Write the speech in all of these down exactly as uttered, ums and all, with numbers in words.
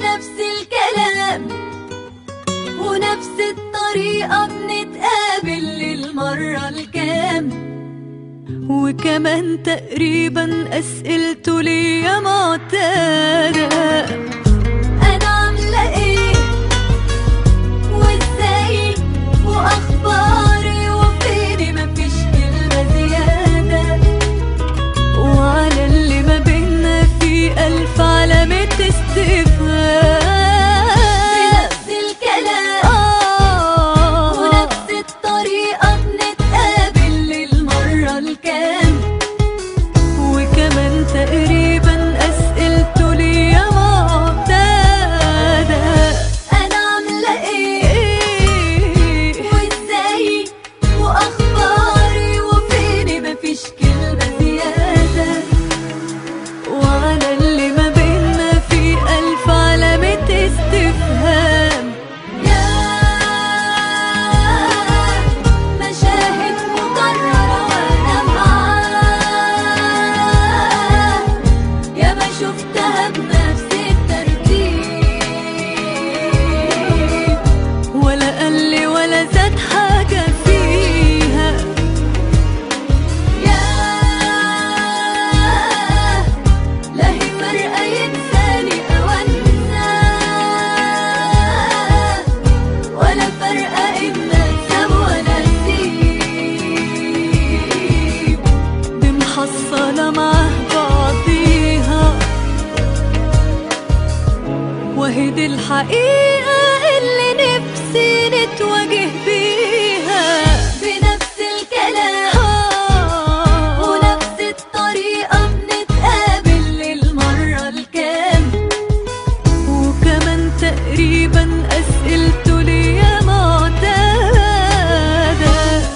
بنفس الكلام ونفس الطريقة بنتقابل للمرة الكام، وكمان تقريبا أسئلته ليا معتادة. أنا عاملة إيه وإزاي وأخباري وفيني مفيش كلمة زيادة، وعلى اللي ما بينا في ألف علامة استفهام. بنفس الكلام آه ونفس الطريقة بنتقابل للمرة الكام، وكمان تقريبا أسئلته ليا معتادة. أنا عاملة إيه وإزاي وأخباري وفيني مفيش كلمة زيادة، وعلى اللي ما بينا في ألف علامة استفهام. يا مشاهد مكررة وأنا معاه، يا ما شفتها بنفس الترتيب، ولا قل ولا زاد حاجة فيها. يا لا هي فارقة ينساني أو أنساه، ولا فارقة إما أكسب ولا أسيب. دي محصلة معاه بعضيها، وهي دي الحقيقة اللي نفسي نتواجه بيها. بنفس الكلام ونفس الطريقة بنتقابل للمرة الكام، وكمان تقريبا أسئلته ليا معتادة.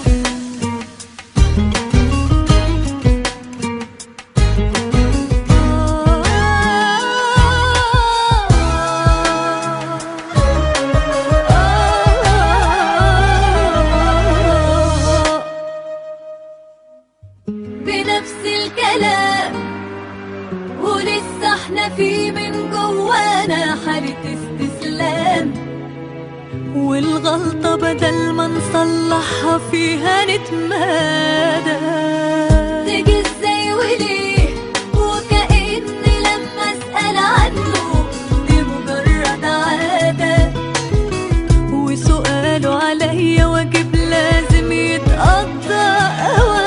بنفس الكلام ولسه احنا في من جوانا حالة استسلام، والغلطة بدل ما نصلحها فيها نتمادى. تيجي ازاي وليه وكأن لما اسأل عنه دي مجرد عادة، وسؤاله عليا واجب لازم يتقضى أوان.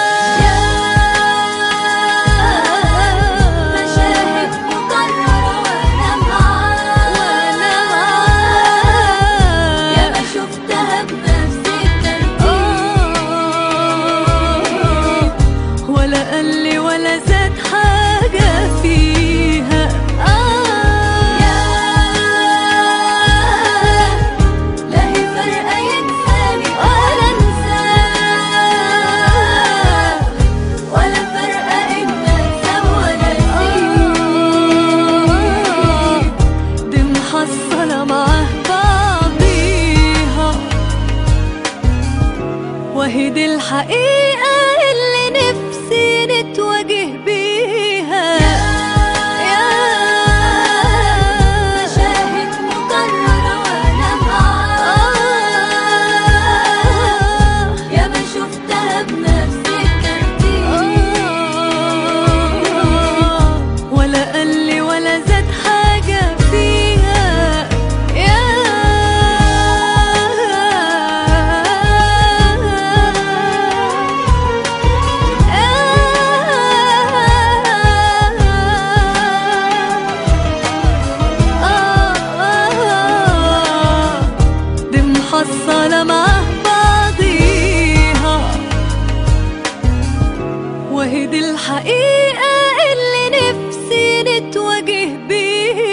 مشاهد مكررة وأنا معاه، يا ما شفتها بنفس الترتيب، ولا قل ولا زاد حاجة فيها. يا لا هي فارقة ينساني ولا أنساه، ولا فارقة إما أكسب ولا أسيب. دي محصلة معاه بعضيها، وهي دي الحقيقة اللي نفسي نتواجه بيها. يا مشاهد مكررة وأنا معاه، يا ما شفتها بنفس الترتيب، ولا قل ولا زاد حاجة فيها. يا دي محصلة معاه بعضيها، وهي دي الحقيقة اللي نفسي نتواجه بيها.